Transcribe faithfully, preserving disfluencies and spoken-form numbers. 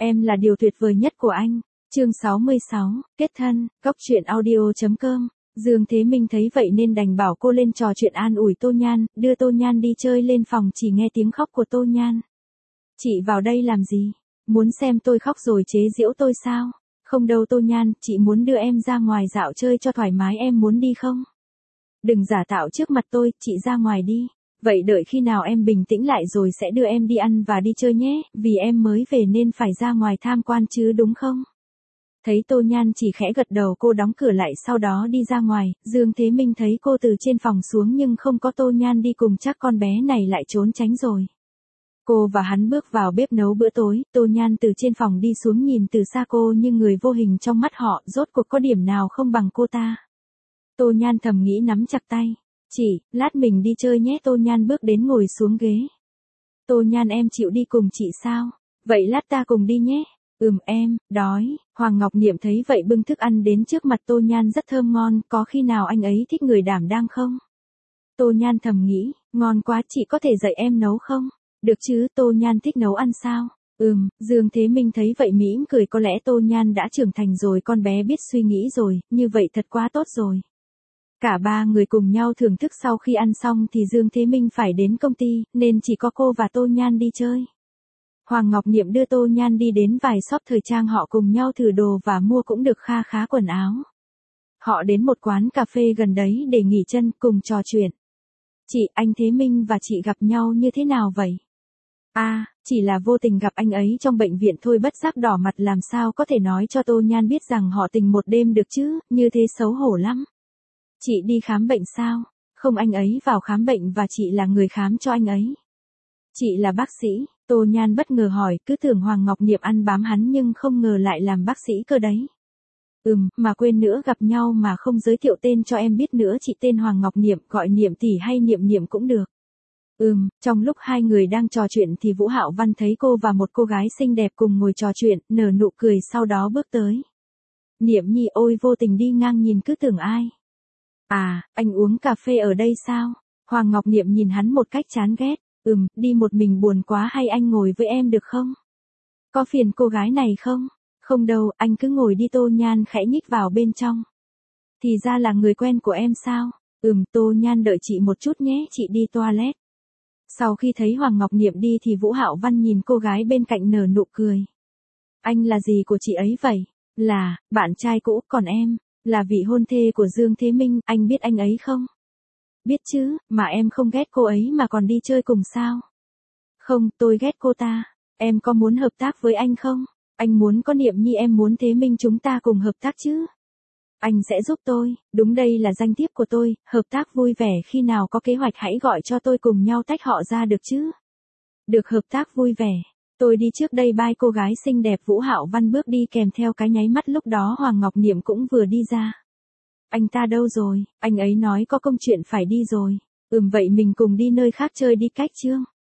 Em là điều tuyệt vời nhất của anh. Chương sáu mươi sáu, kết thân, góc truyện audio chấm com. Dương Thế Minh thấy vậy nên đành bảo cô lên trò chuyện an ủi Tô Nhan, đưa Tô Nhan đi chơi lên phòng chỉ nghe tiếng khóc của Tô Nhan. Chị vào đây làm gì? Muốn xem tôi khóc rồi chế giễu tôi sao? Không đâu Tô Nhan, chị muốn đưa em ra ngoài dạo chơi cho thoải mái, em muốn đi không? Đừng giả tạo trước mặt tôi, chị ra ngoài đi. Vậy đợi khi nào em bình tĩnh lại rồi sẽ đưa em đi ăn và đi chơi nhé, vì em mới về nên phải ra ngoài tham quan chứ đúng không? Thấy Tô Nhan chỉ khẽ gật đầu, cô đóng cửa lại sau đó đi ra ngoài. Dương Thế Minh thấy cô từ trên phòng xuống nhưng không có Tô Nhan đi cùng, chắc con bé này lại trốn tránh rồi. Cô và hắn bước vào bếp nấu bữa tối, Tô Nhan từ trên phòng đi xuống nhìn từ xa cô như người vô hình trong mắt họ, rốt cuộc có điểm nào không bằng cô ta. Tô Nhan thầm nghĩ nắm chặt tay. Chị, lát mình đi chơi nhé. Tô Nhan bước đến ngồi xuống ghế. Tô Nhan em chịu đi cùng chị sao? Vậy lát ta cùng đi nhé. Ừm em, đói. Hoàng Ngọc Niệm thấy vậy bưng thức ăn đến trước mặt Tô Nhan rất thơm ngon, có khi nào anh ấy thích người đảm đang không? Tô Nhan thầm nghĩ, ngon quá, chị có thể dạy em nấu không? Được chứ, Tô Nhan thích nấu ăn sao? Ừm, Dương Thế Minh thấy vậy mỉm cười, có lẽ Tô Nhan đã trưởng thành rồi, con bé biết suy nghĩ rồi, như vậy thật quá tốt rồi. Cả ba người cùng nhau thưởng thức. Sau khi ăn xong thì Dương Thế Minh phải đến công ty, nên chỉ có cô và Tô Nhan đi chơi. Hoàng Ngọc Niệm đưa Tô Nhan đi đến vài shop thời trang, họ cùng nhau thử đồ và mua cũng được kha khá quần áo. Họ đến một quán cà phê gần đấy để nghỉ chân cùng trò chuyện. Chị, anh Thế Minh và chị gặp nhau như thế nào vậy? À, chỉ là vô tình gặp anh ấy trong bệnh viện thôi. Bất giác đỏ mặt, làm sao có thể nói cho Tô Nhan biết rằng họ tình một đêm được chứ, như thế xấu hổ lắm. Chị đi khám bệnh sao? Không, anh ấy vào khám bệnh và chị là người khám cho anh ấy. Chị là bác sĩ. Tô Nhan bất ngờ hỏi, cứ tưởng Hoàng Ngọc Niệm ăn bám hắn nhưng không ngờ lại làm bác sĩ cơ đấy. Ừm, mà quên nữa, gặp nhau mà không giới thiệu tên cho em biết nữa. Chị tên Hoàng Ngọc Niệm, gọi Niệm tỷ hay Niệm Niệm cũng được. Ừm, trong lúc hai người đang trò chuyện thì Vũ Hạo Văn thấy cô và một cô gái xinh đẹp cùng ngồi trò chuyện, nở nụ cười sau đó bước tới. Niệm Nhi ôi, vô tình đi ngang nhìn cứ tưởng ai. À, anh uống cà phê ở đây sao? Hoàng Ngọc Niệm nhìn hắn một cách chán ghét. Ừm, đi một mình buồn quá, hay anh ngồi với em được không? Có phiền cô gái này không? Không đâu, anh cứ ngồi đi. Tô Nhan khẽ nhích vào bên trong. Thì ra là người quen của em sao? Ừm, Tô Nhan đợi chị một chút nhé, chị đi toilet. Sau khi thấy Hoàng Ngọc Niệm đi thì Vũ Hạo Văn nhìn cô gái bên cạnh nở nụ cười. Anh là gì của chị ấy vậy? Là, bạn trai cũ, còn em, là vị hôn thê của Dương Thế Minh, anh biết anh ấy không? Biết chứ, mà em không ghét cô ấy mà còn đi chơi cùng sao? Không, tôi ghét cô ta. Em có muốn hợp tác với anh không? Anh muốn có Niệm Nhi, em muốn Thế Minh, chúng ta cùng hợp tác chứ? Anh sẽ giúp tôi, đúng đây là danh thiếp của tôi, hợp tác vui vẻ, khi nào có kế hoạch hãy gọi cho tôi cùng nhau tách họ ra được chứ? Được, hợp tác vui vẻ. Tôi đi trước đây, bye. Cô gái xinh đẹp Vũ Hạo Văn bước đi kèm theo cái nháy mắt, lúc đó Hoàng Ngọc Niệm cũng vừa đi ra. Anh ta đâu rồi? Anh ấy nói có công chuyện phải đi rồi. Ừm, vậy mình cùng đi nơi khác chơi đi, cách chưa?